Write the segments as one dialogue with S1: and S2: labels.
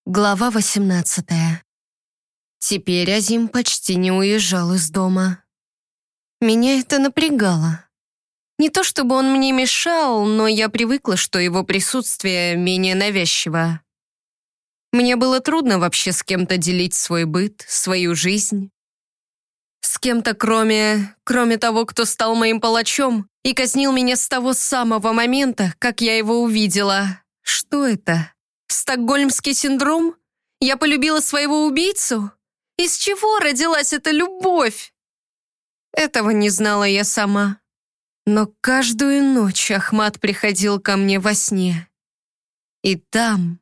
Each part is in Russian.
S1: Глава 18. Теперь Азим почти не уезжал из дома. Меня это напрягало. Не то чтобы он мне мешал, но я привыкла, что его присутствие менее навязчиво. Мне было трудно вообще с кем-то делить свой быт, свою жизнь. С кем-то, кроме того, кто стал моим палачом и казнил меня с того самого момента, как я его увидела. Что это? Стокгольмский синдром? Я полюбила своего убийцу? Из чего родилась эта любовь? Этого не знала я сама. Но каждую ночь Ахмат приходил ко мне во сне. И там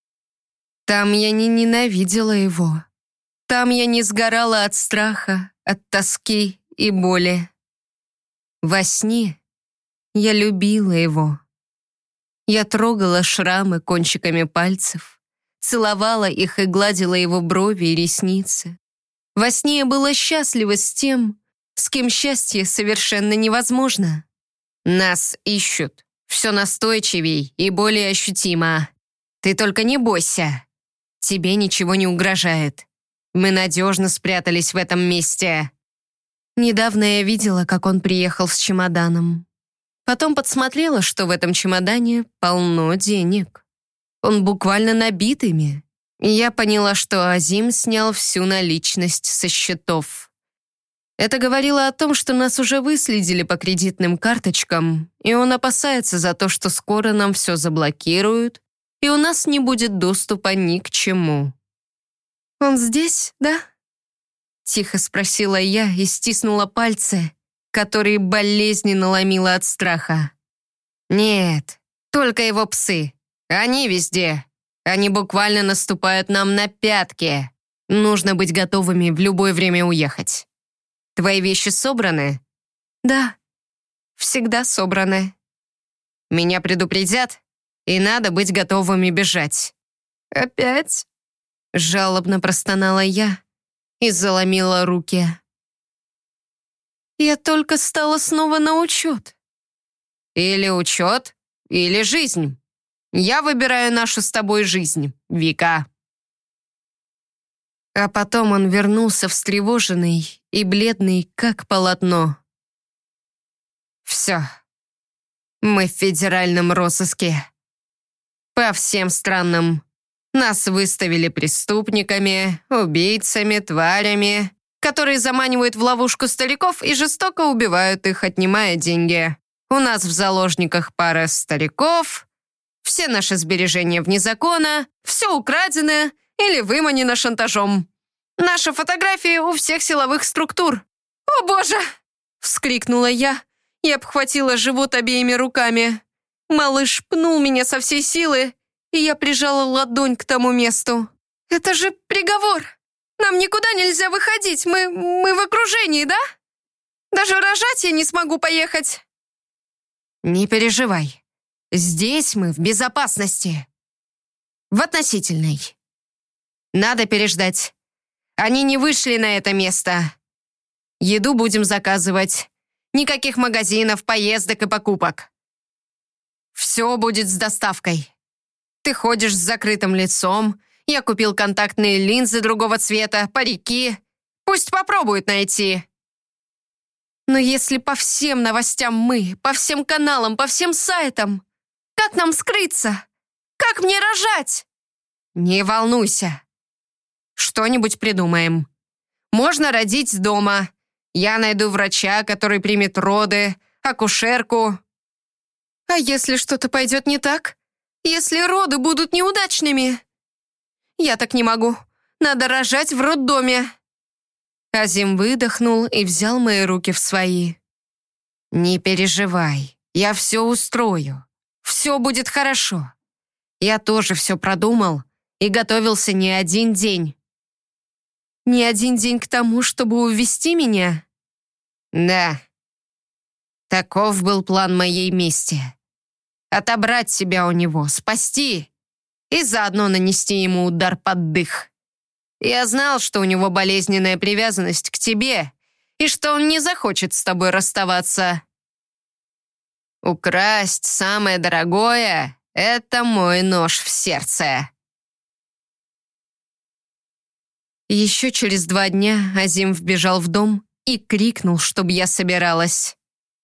S1: я не ненавидела его. Там я не сгорала от страха, от тоски и боли. Во сне я любила его. Я трогала шрамы кончиками пальцев, целовала их и гладила его брови и ресницы. Во сне я была счастлива с тем, с кем счастье совершенно невозможно. Нас ищут. Все настойчивей и более ощутимо. Ты только не бойся. Тебе ничего не угрожает. Мы надежно спрятались в этом месте. Недавно я видела, как он приехал с чемоданом. Потом подсмотрела, что в этом чемодане полно денег. Он буквально набит ими. И я поняла, что Азим снял всю наличность со счетов. Это говорило о том, что нас уже выследили по кредитным карточкам, и он опасается за то, что скоро нам все заблокируют, и у нас не будет доступа ни к чему. «Он здесь, да?» Тихо спросила я и стиснула пальцы, которые болезненно ломило от страха. «Нет, только его псы. Они везде. Они буквально наступают нам на пятки. Нужно быть готовыми в любое время уехать. Твои вещи собраны?» «Да, всегда собраны». «Меня предупредят, и надо быть готовыми бежать». «Опять?» Жалобно простонала я и заломила руки. Я только стала снова на учет. Или учет, или жизнь. Я выбираю нашу с тобой жизнь, Вика. А потом он вернулся встревоженный и бледный, как полотно. Все. Мы в федеральном розыске. По всем странам. Нас выставили преступниками, убийцами, тварями, которые заманивают в ловушку стариков и жестоко убивают их, отнимая деньги. У нас в заложниках пара стариков, все наши сбережения вне закона, все украдено или выманено шантажом. Наши фотографии у всех силовых структур. «О, Боже!» — вскрикнула я и обхватила живот обеими руками. Малыш пнул меня со всей силы, и я прижала ладонь к тому месту. «Это же приговор! Нам никуда нельзя выходить, мы в окружении, да? Даже рожать я не смогу поехать». «Не переживай. Здесь мы в безопасности. В относительной. Надо переждать. Они не вышли на это место. Еду будем заказывать. Никаких магазинов, поездок и покупок. Все будет с доставкой. Ты ходишь с закрытым лицом. Я купил контактные линзы другого цвета, парики. Пусть попробуют найти». «Но если по всем новостям по всем каналам, по всем сайтам, как нам скрыться? Как мне рожать?» «Не волнуйся. Что-нибудь придумаем. Можно родить дома. Я найду врача, который примет роды, акушерку». «А если что-то пойдет не так? Если роды будут неудачными?» «Я так не могу. Надо рожать в роддоме». Азим выдохнул и взял мои руки в свои. «Не переживай, я все устрою. Все будет хорошо. Я тоже все продумал и готовился не один день». «Не один день к тому, чтобы увезти меня?» «Да. Таков был план моей мести. Отобрать себя у него, спасти и заодно нанести ему удар под дых. Я знал, что у него болезненная привязанность к тебе и что он не захочет с тобой расставаться. Украсть самое дорогое — это мой нож в сердце». Еще через 2 дня Азим вбежал в дом и крикнул, чтобы я собиралась.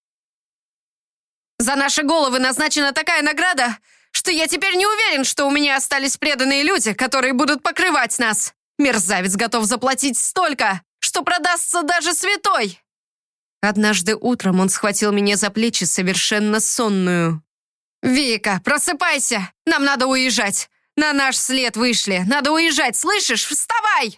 S1: «За наши головы назначена такая награда, что я теперь не уверен, что у меня остались преданные люди, которые будут покрывать нас. Мерзавец готов заплатить столько, что продастся даже святой!» Однажды утром он схватил меня за плечи совершенно сонную. «Вика, просыпайся! Нам надо уезжать! На наш след вышли! Надо уезжать, слышишь? Вставай!»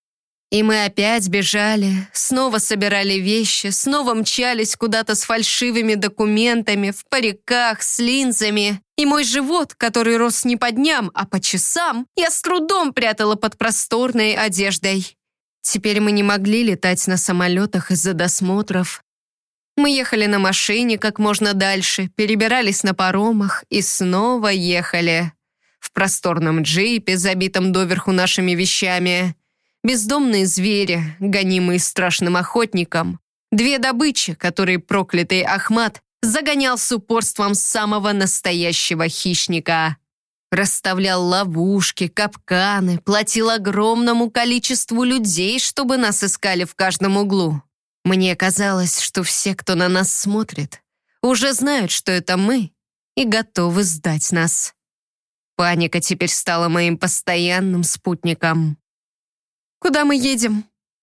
S1: И мы опять бежали, снова собирали вещи, снова мчались куда-то с фальшивыми документами, в париках, с линзами. И мой живот, который рос не по дням, а по часам, я с трудом прятала под просторной одеждой. Теперь мы не могли летать на самолетах из-за досмотров. Мы ехали на машине как можно дальше, перебирались на паромах и снова ехали. В просторном джипе, забитом доверху нашими вещами. Бездомные звери, гонимые страшным охотником. 2 добычи, которые проклятый Ахмат загонял с упорством самого настоящего хищника. Расставлял ловушки, капканы, платил огромному количеству людей, чтобы нас искали в каждом углу. Мне казалось, что все, кто на нас смотрит, уже знают, что это мы, и готовы сдать нас. Паника теперь стала моим постоянным спутником. «Куда мы едем?»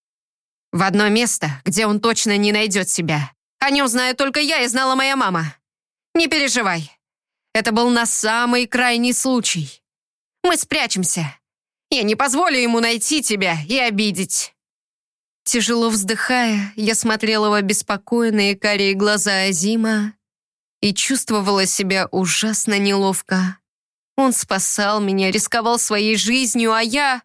S1: «В одно место, где он точно не найдет себя. О нем знаю только я и знала моя мама. Не переживай. Это был на самый крайний случай. Мы спрячемся. Я не позволю ему найти тебя и обидеть». Тяжело вздыхая, я смотрела в обеспокоенные карие глаза Азима и чувствовала себя ужасно неловко. Он спасал меня, рисковал своей жизнью, а я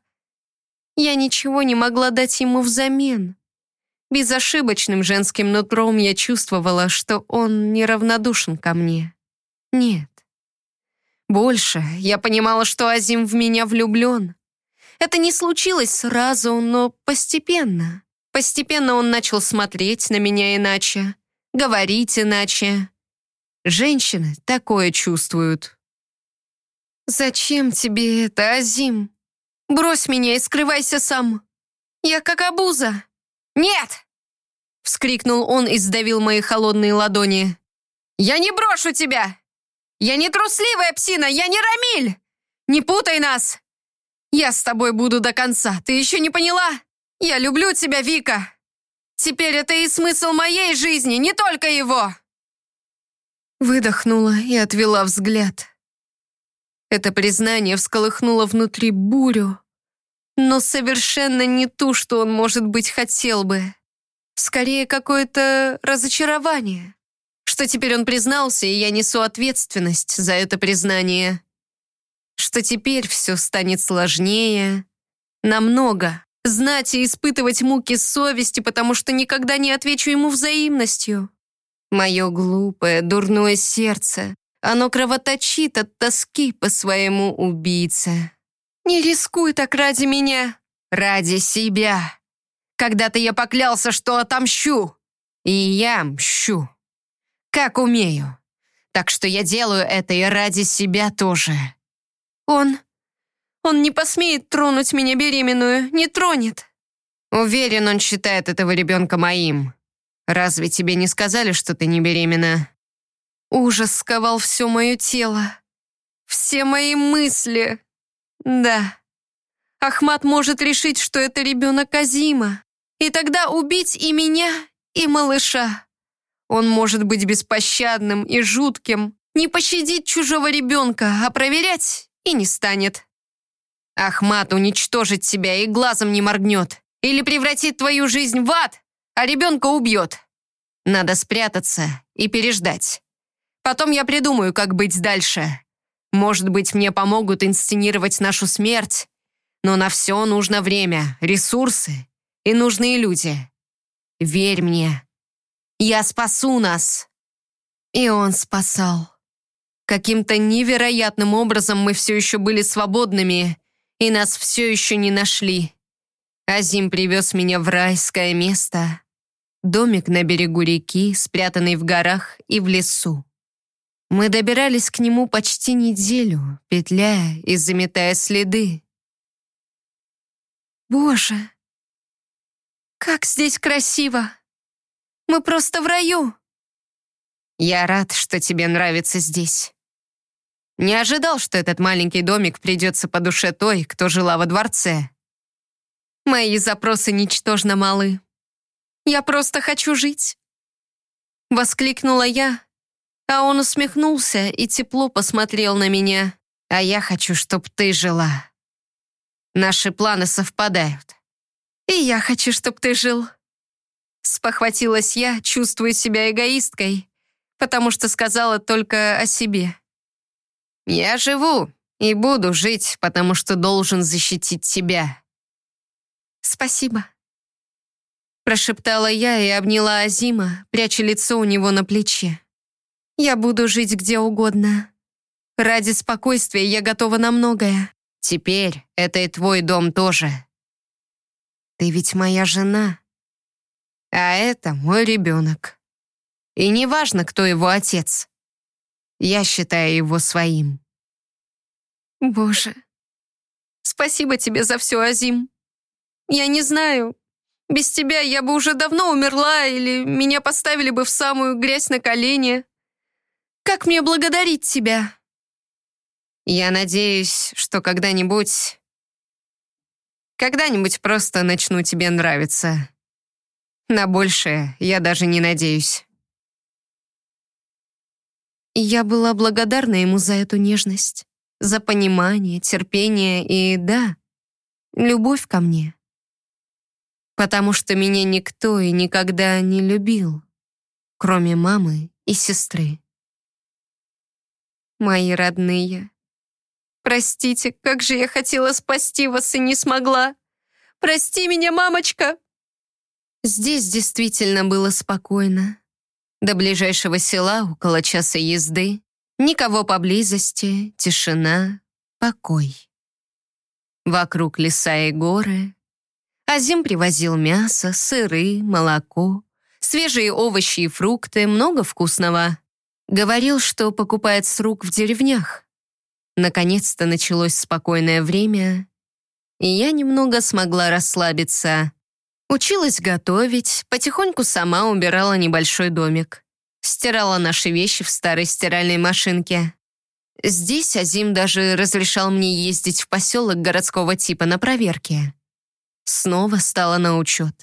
S1: ничего не могла дать ему взамен. Безошибочным женским нутром я чувствовала, что он неравнодушен ко мне. Нет. Больше я понимала, что Азим в меня влюблен. Это не случилось сразу, но постепенно. Постепенно он начал смотреть на меня иначе, говорить иначе. Женщины такое чувствуют. «Зачем тебе это, Азим? Брось меня и скрывайся сам. Я как обуза». «Нет!» — вскрикнул он и сдавил мои холодные ладони. «Я не брошу тебя! Я не трусливая псина, я не Рамиль! Не путай нас! Я с тобой буду до конца, ты еще не поняла? Я люблю тебя, Вика! Теперь это и смысл моей жизни, не только его!» Выдохнула и отвела взгляд. Это признание всколыхнуло внутри бурю, но совершенно не ту, что он, может быть, хотел бы. Скорее, какое-то разочарование, что теперь он признался, и я несу ответственность за это признание. Что теперь все станет сложнее, намного. Знать и испытывать муки совести, потому что никогда не отвечу ему взаимностью. Мое глупое, дурное сердце, оно кровоточит от тоски по своему убийце. Не рискуй так ради меня. Ради себя. Когда-то я поклялся, что отомщу. И я мщу. Как умею. Так что я делаю это и ради себя тоже. Он не посмеет тронуть меня беременную, не тронет. Уверен, он считает этого ребенка моим. Разве тебе не сказали, что ты не беременна? Ужас сковал все мое тело. Все мои мысли. Да. Ахмат может решить, что это ребенок Азима. И тогда убить и меня, и малыша. Он может быть беспощадным и жутким, не пощадить чужого ребенка, а проверять и не станет. Ахмат уничтожит тебя и глазом не моргнет. Или превратит твою жизнь в ад, а ребенка убьет. Надо спрятаться и переждать. Потом я придумаю, как быть дальше. Может быть, мне помогут инсценировать нашу смерть, но на все нужно время, ресурсы и нужные люди. Верь мне. Я спасу нас». И он спасал. Каким-то невероятным образом мы все еще были свободными, и нас все еще не нашли. Азим привез меня в райское место. Домик на берегу реки, спрятанный в горах и в лесу. Мы добирались к нему почти неделю, петляя и заметая следы. Боже, как здесь красиво! Мы просто в раю! Я рад, что тебе нравится здесь. Не ожидал, что этот маленький домик придется по душе той, кто жила во дворце. Мои запросы ничтожно малы. Я просто хочу жить. Воскликнула я, а он усмехнулся и тепло посмотрел на меня. А я хочу, чтоб ты жила. Наши планы совпадают. И я хочу, чтоб ты жил. Спохватилась я, чувствуя себя эгоисткой, потому что сказала только о себе. Я живу и буду жить, потому что должен защитить тебя. Спасибо. Прошептала я и обняла Азима, пряча лицо у него на плече. Я буду жить где угодно. Ради спокойствия я готова на многое. Теперь это и твой дом тоже. Ты ведь моя жена. А это мой ребенок. И неважно, кто его отец. Я считаю его своим. Боже, спасибо тебе за все, Азим. Я не знаю, без тебя я бы уже давно умерла или меня поставили бы в самую грязь на колени. Как мне благодарить тебя? Я надеюсь, что когда-нибудь просто начну тебе нравиться. На большее я даже не надеюсь. И я была благодарна ему за эту нежность, за понимание, терпение и, да, любовь ко мне. Потому что меня никто и никогда не любил, кроме мамы и сестры. Мои родные, простите, как же я хотела спасти вас и не смогла. Прости меня, мамочка. Здесь действительно было спокойно. До ближайшего села около часа езды. Никого поблизости, тишина, покой. Вокруг леса и горы. Азим привозил мясо, сыры, молоко, свежие овощи и фрукты, много вкусного. Говорил, что покупает с рук в деревнях. Наконец-то началось спокойное время, и я немного смогла расслабиться. Училась готовить, потихоньку сама убирала небольшой домик. Стирала наши вещи в старой стиральной машинке. Здесь Азим даже разрешал мне ездить в поселок городского типа на проверки. Снова стала на учет.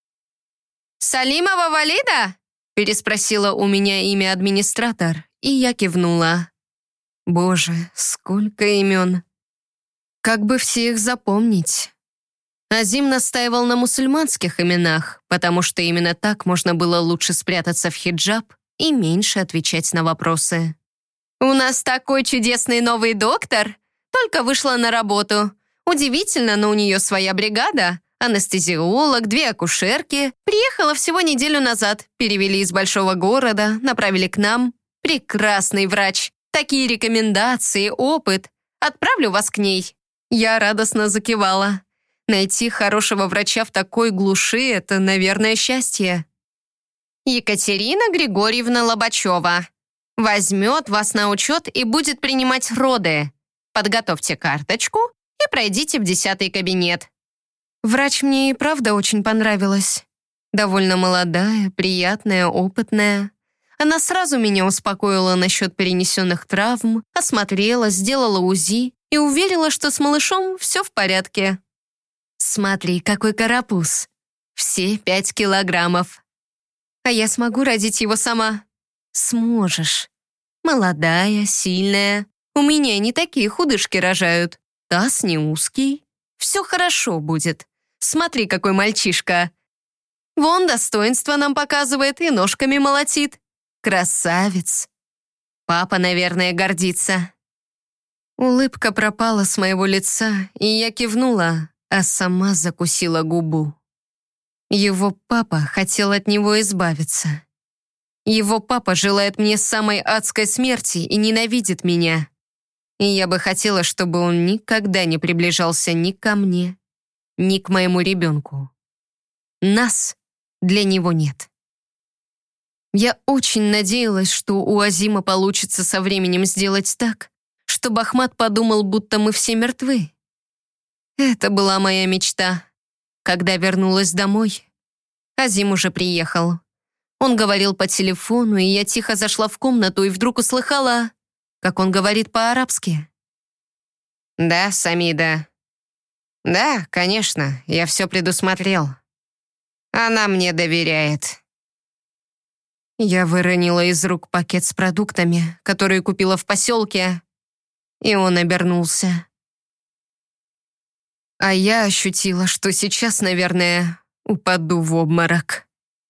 S1: «Салимова Валида?» — переспросила у меня имя администратор, и я кивнула. Боже, сколько имен. Как бы все их запомнить? Азим настаивал на мусульманских именах, потому что именно так можно было лучше спрятаться в хиджаб и меньше отвечать на вопросы. «У нас такой чудесный новый доктор! Только вышла на работу. Удивительно, но у нее своя бригада. Анестезиолог, 2 акушерки. Приехала всего неделю назад. Перевели из большого города, направили к нам. Прекрасный врач. Такие рекомендации, опыт. Отправлю вас к ней». Я радостно закивала. Найти хорошего врача в такой глуши — это, наверное, счастье. Екатерина Григорьевна Лобачева. Возьмет вас на учет и будет принимать роды. Подготовьте карточку и пройдите в 10-й кабинет. Врач мне и правда очень понравилась. Довольно молодая, приятная, опытная. Она сразу меня успокоила насчет перенесенных травм, осмотрела, сделала УЗИ и уверила, что с малышом все в порядке. Смотри, какой карапуз. Все 5 килограммов. А я смогу родить его сама? Сможешь. Молодая, сильная. У меня не такие худышки рожают. Таз не узкий. Все хорошо будет. Смотри, какой мальчишка. Вон достоинство нам показывает и ножками молотит. Красавец. Папа, наверное, гордится. Улыбка пропала с моего лица, и я кивнула, а сама закусила губу. Его папа хотел от него избавиться. Его папа желает мне самой адской смерти и ненавидит меня. И я бы хотела, чтобы он никогда не приближался ни ко мне, ни к моему ребенку. Нас для него нет. Я очень надеялась, что у Азима получится со временем сделать так, чтобы Ахмат подумал, будто мы все мертвы. Это была моя мечта. Когда вернулась домой, Азим уже приехал. Он говорил по телефону, и я тихо зашла в комнату и вдруг услыхала, как он говорит по-арабски. «Да, Самида. Да, конечно, я все предусмотрел. Она мне доверяет». Я выронила из рук пакет с продуктами, которые купила в поселке, и он обернулся. А я ощутила, что сейчас, наверное, упаду в обморок.